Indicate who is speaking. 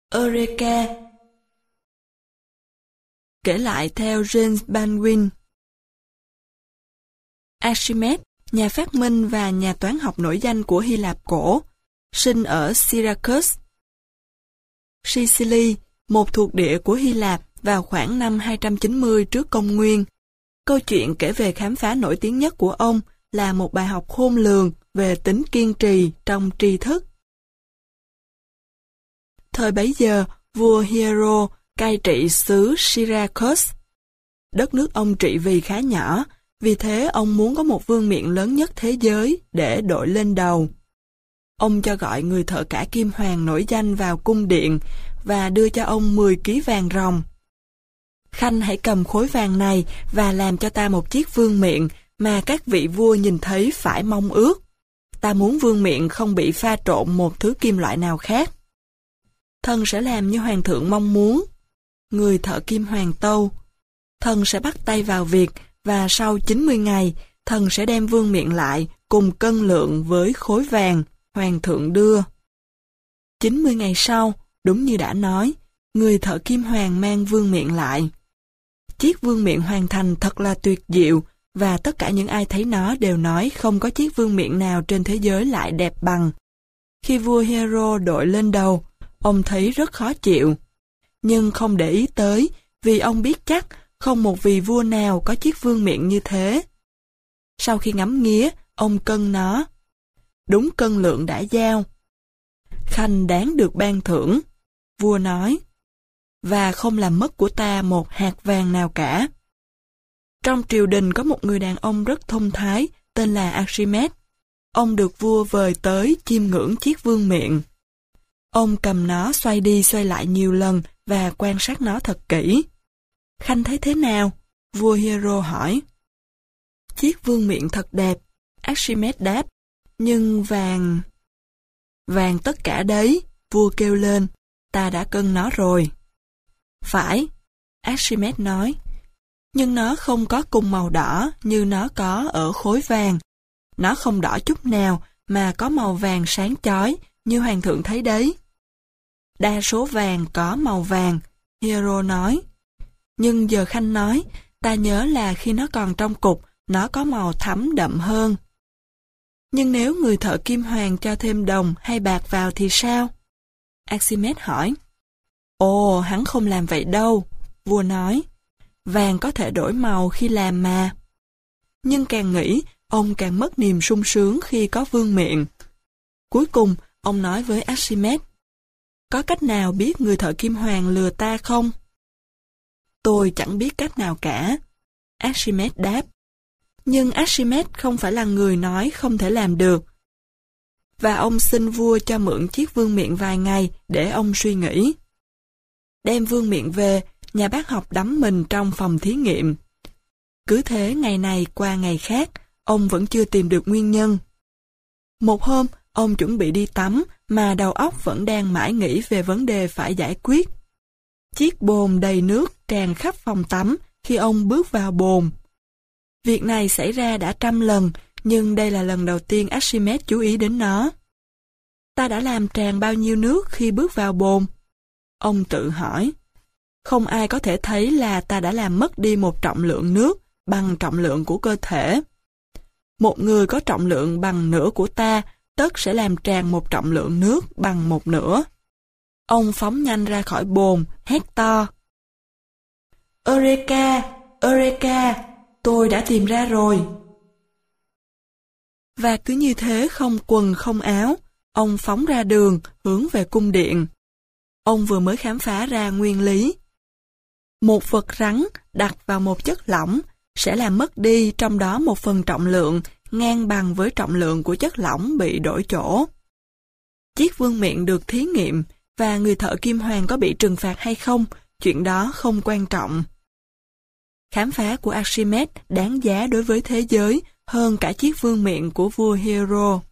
Speaker 1: Eureka. Kể lại theo James Baldwin. Archimedes, nhà phát minh và nhà toán học nổi danh của Hy Lạp cổ, sinh ở Syracuse, Sicily, một thuộc địa của Hy Lạp vào khoảng năm 290 trước công nguyên. Câu chuyện kể về khám phá nổi tiếng nhất của ông là một bài học khôn lường về tính kiên trì trong tri thức. Thời bấy giờ, vua Hiero cai trị xứ Syracuse. Đất nước ông trị vì khá nhỏ, vì thế ông muốn có một vương miện lớn nhất thế giới để đội lên đầu. Ông cho gọi người thợ cả kim hoàn nổi danh vào cung điện và đưa cho ông 10 ký vàng ròng. Khanh hãy cầm khối vàng này và làm cho ta một chiếc vương miện mà các vị vua nhìn thấy phải mong ước. Ta muốn vương miện không bị pha trộn một thứ kim loại nào khác. Thần sẽ làm như hoàng thượng mong muốn. Người thợ kim hoàn tâu. Thần sẽ bắt tay vào việc và sau 90 ngày, thần sẽ đem vương miện lại cùng cân lượng với khối vàng hoàng thượng đưa. 90 ngày sau, đúng như đã nói, người thợ kim hoàn mang vương miện lại. Chiếc vương miện hoàn thành thật là tuyệt diệu, và tất cả những ai thấy nó đều nói không có chiếc vương miện nào trên thế giới lại đẹp bằng. Khi vua Hiero đội lên đầu, ông thấy rất khó chịu, nhưng không để ý tới, vì ông biết chắc không một vị vua nào có chiếc vương miện như thế. Sau khi ngắm nghía, ông cân nó. Đúng cân lượng đã giao. Khanh đáng được ban thưởng, vua nói, và không làm mất của ta một hạt vàng nào cả. Trong triều đình có một người đàn ông rất thông thái, tên là Archimedes. Ông được vua vời tới chiêm ngưỡng chiếc vương miện. Ông cầm nó xoay đi xoay lại nhiều lần và quan sát nó thật kỹ. Khanh thấy thế nào? Vua Hiero hỏi. Chiếc vương miện thật đẹp, Archimedes đáp. Nhưng vàng... Vàng tất cả đấy, vua kêu lên. Ta đã cân nó rồi. Phải, Archimedes nói. Nhưng nó không có cùng màu đỏ như nó có ở khối vàng. Nó không đỏ chút nào mà có màu vàng sáng chói như hoàng thượng thấy đấy. Đa số vàng có màu vàng, Hiero nói. Nhưng giờ Khanh nói, ta nhớ là khi nó còn trong cục, nó có màu thẫm đậm hơn. Nhưng nếu người thợ kim hoàn cho thêm đồng hay bạc vào thì sao? Archimedes hỏi. Ồ, hắn không làm vậy đâu, vua nói. Vàng có thể đổi màu khi làm mà. Nhưng càng nghĩ, ông càng mất niềm sung sướng khi có vương miện. Cuối cùng, ông nói với Archimedes. Có cách nào biết người thợ kim hoàn lừa ta không? Tôi chẳng biết cách nào cả, Archimedes đáp. Nhưng Archimedes không phải là người nói không thể làm được. Và ông xin vua cho mượn chiếc vương miện vài ngày để ông suy nghĩ. Đem vương miện về, nhà bác học đắm mình trong phòng thí nghiệm. Cứ thế ngày này qua ngày khác, ông vẫn chưa tìm được nguyên nhân. Một hôm, ông chuẩn bị đi tắm mà đầu óc vẫn đang mãi nghĩ về vấn đề phải giải quyết. Chiếc bồn đầy nước tràn khắp phòng tắm khi ông bước vào bồn. Việc này xảy ra đã 100 lần, nhưng đây là lần đầu tiên Archimedes chú ý đến nó. Ta đã làm tràn bao nhiêu nước khi bước vào bồn? Ông tự hỏi. Không ai có thể thấy là ta đã làm mất đi một trọng lượng nước bằng trọng lượng của cơ thể. Một người có trọng lượng bằng nửa của ta, tất sẽ làm tràn một trọng lượng nước bằng một nửa. Ông phóng nhanh ra khỏi bồn, hét to. Eureka! Eureka! Tôi đã tìm ra rồi. Và cứ như thế không quần không áo, ông phóng ra đường, hướng về cung điện. Ông vừa mới khám phá ra nguyên lý. Một vật rắn đặt vào một chất lỏng sẽ làm mất đi trong đó một phần trọng lượng ngang bằng với trọng lượng của chất lỏng bị đổi chỗ. Chiếc vương miện được thí nghiệm và người thợ kim hoàn có bị trừng phạt hay không, chuyện đó không quan trọng. Khám phá của Archimedes đáng giá đối với thế giới hơn cả chiếc vương miện của vua Hiero.